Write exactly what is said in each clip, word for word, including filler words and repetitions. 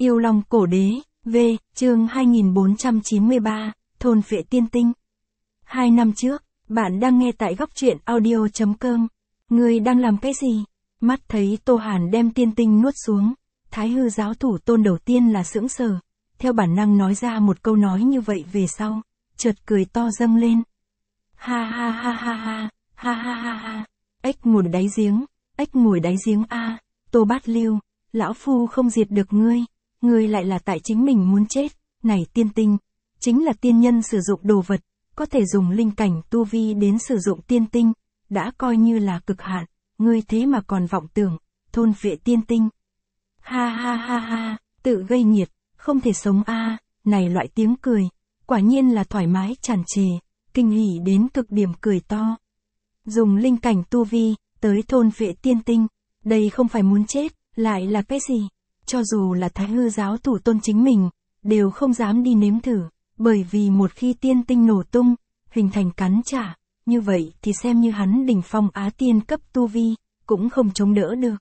Yêu Long Cổ Đế, V, chương hai nghìn bốn trăm chín mươi ba, Thôn Phệ Tiên Tinh. Hai năm trước, bạn đang nghe tại góc truyện audio chấm com. Ngươi đang làm cái gì? Mắt thấy Tô Hàn đem tiên tinh nuốt xuống, Thái Hư giáo thủ tôn đầu tiên là sững sờ, theo bản năng nói ra một câu nói như vậy về sau, chợt cười to dâng lên. Ha ha ha ha ha, ha ha ha ha, ếch ngồi đáy giếng, ếch ngồi đáy giếng a, Tô Bát Lưu, lão phu không diệt được ngươi, ngươi lại là tại chính mình muốn chết, này tiên tinh, chính là tiên nhân sử dụng đồ vật, có thể dùng linh cảnh tu vi đến sử dụng tiên tinh, đã coi như là cực hạn, ngươi thế mà còn vọng tưởng, thôn phệ tiên tinh. Ha ha ha ha, tự gây nghiệt, không thể sống a, này loại tiếng cười, quả nhiên là thoải mái tràn trề, kinh hỉ đến cực điểm cười to. Dùng linh cảnh tu vi, tới thôn phệ tiên tinh, đây không phải muốn chết, lại là cái gì? Cho dù là Thái Hư giáo thủ tôn chính mình, đều không dám đi nếm thử, bởi vì một khi tiên tinh nổ tung, hình thành cắn trả, như vậy thì xem như hắn đỉnh phong á tiên cấp tu vi, cũng không chống đỡ được.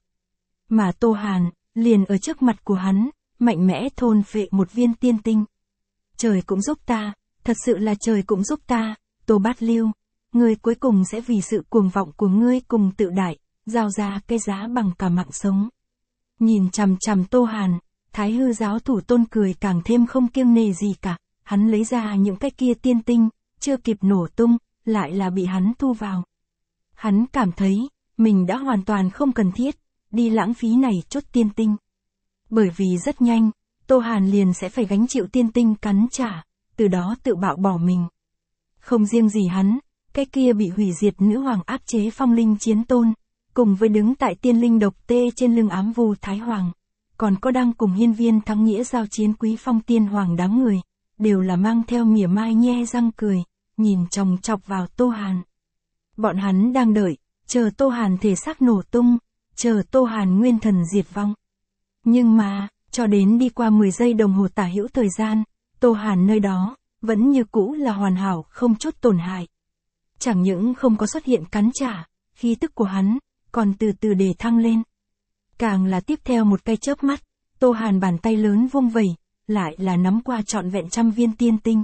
Mà Tô Hàn, liền ở trước mặt của hắn, mạnh mẽ thôn phệ một viên tiên tinh. Trời cũng giúp ta, thật sự là trời cũng giúp ta, Tô Bát Lưu, ngươi cuối cùng sẽ vì sự cuồng vọng của ngươi cùng tự đại, giao ra cái giá bằng cả mạng sống. Nhìn chằm chằm Tô Hàn, Thái Hư giáo thủ tôn cười càng thêm không kiêng nề gì cả, hắn lấy ra những cái kia tiên tinh, chưa kịp nổ tung, lại là bị hắn thu vào. Hắn cảm thấy, mình đã hoàn toàn không cần thiết, đi lãng phí này chút tiên tinh. Bởi vì rất nhanh, Tô Hàn liền sẽ phải gánh chịu tiên tinh cắn trả, từ đó tự bạo bỏ mình. Không riêng gì hắn, cái kia bị hủy diệt nữ hoàng áp chế phong linh chiến tôn, cùng với đứng tại tiên linh độc tê trên lưng ám vu Thái Hoàng, còn có đang cùng hiên viên thắng nghĩa giao chiến quý phong tiên hoàng đám người, đều là mang theo mỉa mai nhe răng cười, nhìn chòng chọc vào Tô Hàn. Bọn hắn đang đợi, chờ Tô Hàn thể xác nổ tung, chờ Tô Hàn nguyên thần diệt vong. Nhưng mà, cho đến đi qua mười giây đồng hồ tả hữu thời gian, Tô Hàn nơi đó, vẫn như cũ là hoàn hảo không chút tổn hại. Chẳng những không có xuất hiện cắn trả, khí tức của hắn, còn từ từ để thăng lên. Càng là tiếp theo một cái chớp mắt, Tô Hàn bàn tay lớn vung vẩy, lại là nắm qua trọn vẹn trăm viên tiên tinh.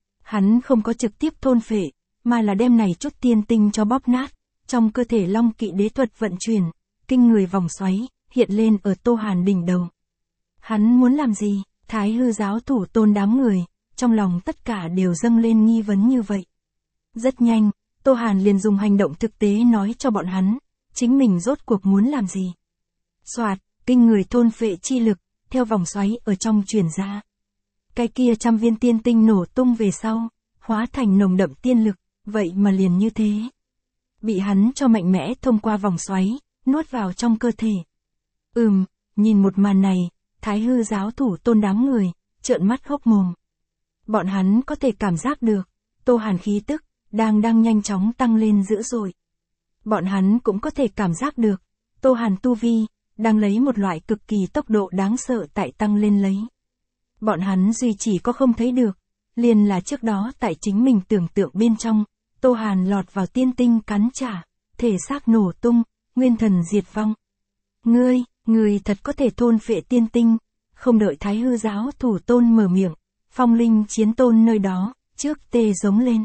Hắn không có trực tiếp thôn phệ, mà là đem này chút tiên tinh cho bóp nát, trong cơ thể Long Kỵ đế thuật vận chuyển, kinh người vòng xoáy, hiện lên ở Tô Hàn đỉnh đầu. Hắn muốn làm gì? Thái Hư giáo thủ tôn đám người, trong lòng tất cả đều dâng lên nghi vấn như vậy. Rất nhanh, Tô Hàn liền dùng hành động thực tế nói cho bọn hắn, chính mình rốt cuộc muốn làm gì. Soạt, kinh người thôn phệ chi lực, theo vòng xoáy ở trong truyền ra. Cái kia trăm viên tiên tinh nổ tung về sau, hóa thành nồng đậm tiên lực, vậy mà liền như thế. Bị hắn cho mạnh mẽ thông qua vòng xoáy, nuốt vào trong cơ thể. Ừm, nhìn một màn này, Thái Hư giáo thủ tôn đám người, trợn mắt hốc mồm. Bọn hắn có thể cảm giác được, Tô Hàn khí tức, đang đang nhanh chóng tăng lên dữ dội. Bọn hắn cũng có thể cảm giác được, Tô Hàn tu vi, đang lấy một loại cực kỳ tốc độ đáng sợ tại tăng lên lấy. Bọn hắn duy chỉ có không thấy được, liền là trước đó tại chính mình tưởng tượng bên trong, Tô Hàn lọt vào tiên tinh cắn trả, thể xác nổ tung, nguyên thần diệt vong. Ngươi, ngươi thật có thể thôn phệ tiên tinh, không đợi Thái Hư giáo thủ tôn mở miệng, phong linh chiến tôn nơi đó, trước tê giống lên.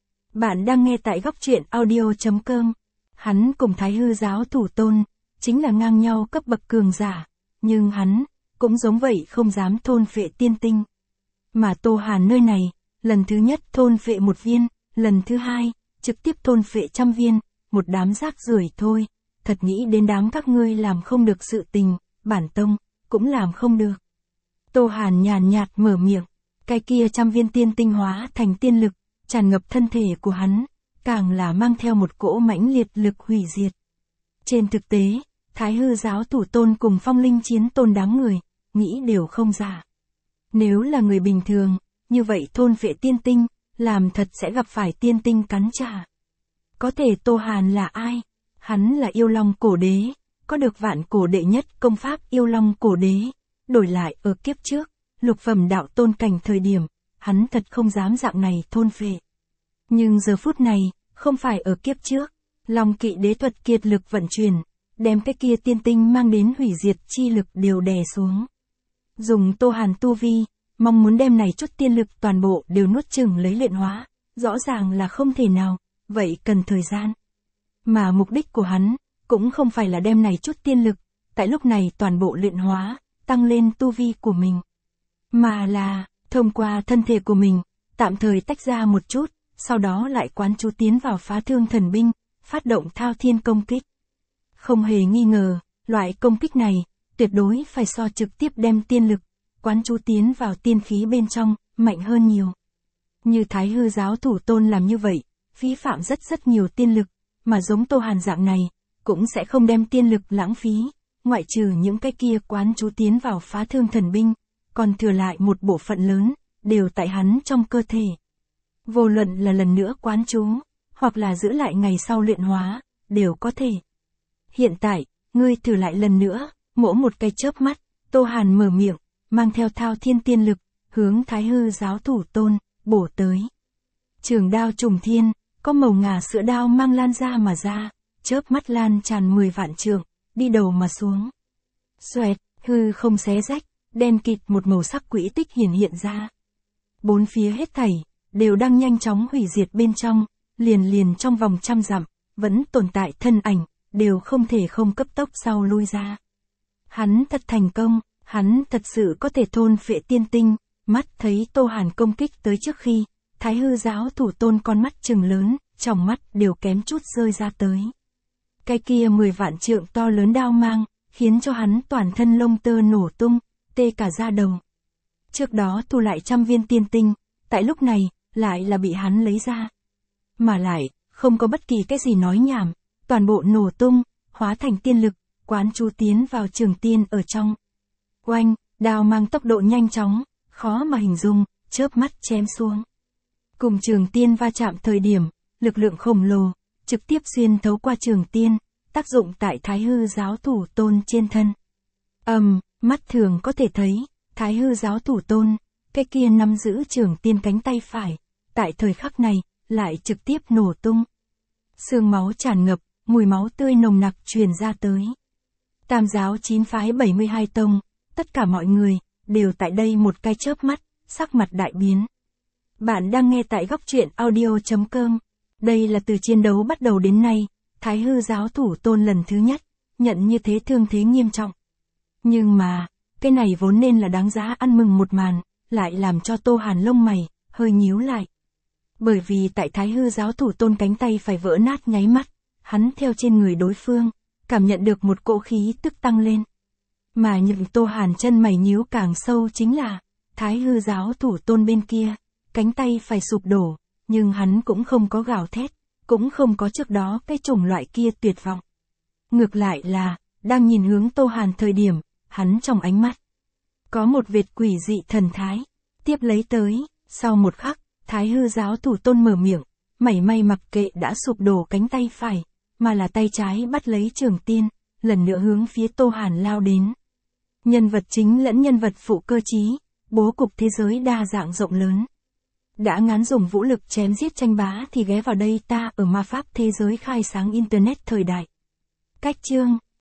Bạn đang nghe tại góc truyện audio chấm com. Hắn cùng Thái Hư giáo thủ tôn, chính là ngang nhau cấp bậc cường giả, nhưng hắn, cũng giống vậy không dám thôn phệ tiên tinh. Mà Tô Hàn nơi này, lần thứ nhất thôn phệ một viên, lần thứ hai, trực tiếp thôn phệ trăm viên, một đám rác rưởi thôi, thật nghĩ đến đám các ngươi làm không được sự tình, bản tông, cũng làm không được. Tô Hàn nhàn nhạt mở miệng, cái kia trăm viên tiên tinh hóa thành tiên lực, tràn ngập thân thể của hắn, càng là mang theo một cỗ mãnh liệt lực hủy diệt. Trên thực tế, Thái Hư giáo thủ tôn cùng phong linh chiến tôn đám người, nghĩ đều không giả. Nếu là người bình thường, như vậy thôn phệ tiên tinh, làm thật sẽ gặp phải tiên tinh cắn trả. Có thể Tô Hàn là ai? Hắn là Yêu Long Cổ Đế, có được vạn cổ đệ nhất công pháp Yêu Long Cổ Đế. Đổi lại ở kiếp trước, lục phẩm đạo tôn cảnh thời điểm, hắn thật không dám dạng này thôn phệ. Nhưng giờ phút này, không phải ở kiếp trước, Long Kỵ đế thuật kiệt lực vận chuyển, đem cái kia tiên tinh mang đến hủy diệt chi lực đều đè xuống. Dùng Tô Hàn tu vi, mong muốn đem này chút tiên lực toàn bộ đều nuốt chửng lấy luyện hóa, rõ ràng là không thể nào, vậy cần thời gian. Mà mục đích của hắn, cũng không phải là đem này chút tiên lực, tại lúc này toàn bộ luyện hóa, tăng lên tu vi của mình. Mà là, thông qua thân thể của mình, tạm thời tách ra một chút, sau đó lại quán chú tiến vào phá thương thần binh, phát động thao thiên công kích. Không hề nghi ngờ, loại công kích này, tuyệt đối phải so trực tiếp đem tiên lực, quán chú tiến vào tiên khí bên trong, mạnh hơn nhiều. Như Thái Hư giáo thủ tôn làm như vậy, phí phạm rất rất nhiều tiên lực, mà giống Tô Hàn dạng này, cũng sẽ không đem tiên lực lãng phí, ngoại trừ những cái kia quán chú tiến vào phá thương thần binh, còn thừa lại một bộ phận lớn, đều tại hắn trong cơ thể. Vô luận là lần nữa quán chú, hoặc là giữ lại ngày sau luyện hóa, đều có thể. Hiện tại, ngươi thử lại lần nữa, mỗ một cái chớp mắt, Tô Hàn mở miệng, mang theo thao thiên tiên lực, hướng Thái Hư giáo thủ tôn, bổ tới. Trường đao trùng thiên, có màu ngà sữa đao mang lan ra mà ra, chớp mắt lan tràn mười vạn trượng, đi đầu mà xuống. Xoẹt, hư không xé rách, đen kịt một màu sắc quỹ tích hiển hiện ra. Bốn phía hết thảy, đều đang nhanh chóng hủy diệt bên trong, liền liền trong vòng trăm dặm, vẫn tồn tại thân ảnh, đều không thể không cấp tốc sau lui ra. Hắn thật thành công, hắn thật sự có thể thôn phệ tiên tinh, mắt thấy Tô Hàn công kích tới trước khi, Thái Hư giáo thủ tôn con mắt trừng lớn, trong mắt đều kém chút rơi ra tới. Cái kia mười vạn trượng to lớn đao mang, khiến cho hắn toàn thân lông tơ nổ tung, tê cả da đầu. Trước đó thu lại trăm viên tiên tinh, tại lúc này, lại là bị hắn lấy ra. Mà lại, không có bất kỳ cái gì nói nhảm, toàn bộ nổ tung, hóa thành tiên lực, quán chú tiến vào trường tiên ở trong. Oanh, đao mang tốc độ nhanh chóng, khó mà hình dung, chớp mắt chém xuống. Cùng trường tiên va chạm thời điểm, lực lượng khổng lồ, trực tiếp xuyên thấu qua trường tiên, tác dụng tại Thái Hư giáo thủ tôn trên thân. Ầm, um, mắt thường có thể thấy, Thái Hư giáo thủ tôn, cái kia nắm giữ trường tiên cánh tay phải, tại thời khắc này, lại trực tiếp nổ tung. Xương máu tràn ngập, mùi máu tươi nồng nặc truyền ra tới. Tam giáo chín phái bảy mươi hai tông, tất cả mọi người, đều tại đây một cái chớp mắt, sắc mặt đại biến. Bạn đang nghe tại góc truyện audio chấm com. Đây là từ chiến đấu bắt đầu đến nay, Thái Hư giáo thủ tôn lần thứ nhất, nhận như thế thương thế nghiêm trọng. Nhưng mà, cái này vốn nên là đáng giá ăn mừng một màn, lại làm cho Tô Hàn lông mày, hơi nhíu lại. Bởi vì tại Thái Hư giáo thủ tôn cánh tay phải vỡ nát nháy mắt, hắn theo trên người đối phương, cảm nhận được một cỗ khí tức tăng lên. Mà những Tô Hàn chân mày nhíu càng sâu chính là, Thái Hư giáo thủ tôn bên kia, cánh tay phải sụp đổ, nhưng hắn cũng không có gào thét, cũng không có trước đó cái chủng loại kia tuyệt vọng. Ngược lại là, đang nhìn hướng Tô Hàn thời điểm, hắn trong ánh mắt, có một vệt quỷ dị thần thái. Tiếp lấy tới, sau một khắc, Thái Hư giáo thủ tôn mở miệng, mảy may mặc kệ đã sụp đổ cánh tay phải, mà là tay trái bắt lấy trường tiên, lần nữa hướng phía Tô Hàn lao đến. Nhân vật chính lẫn nhân vật phụ cơ trí, bố cục thế giới đa dạng rộng lớn. Đã ngán dùng vũ lực chém giết tranh bá thì ghé vào đây ta ở ma pháp thế giới khai sáng internet thời đại. Cách chương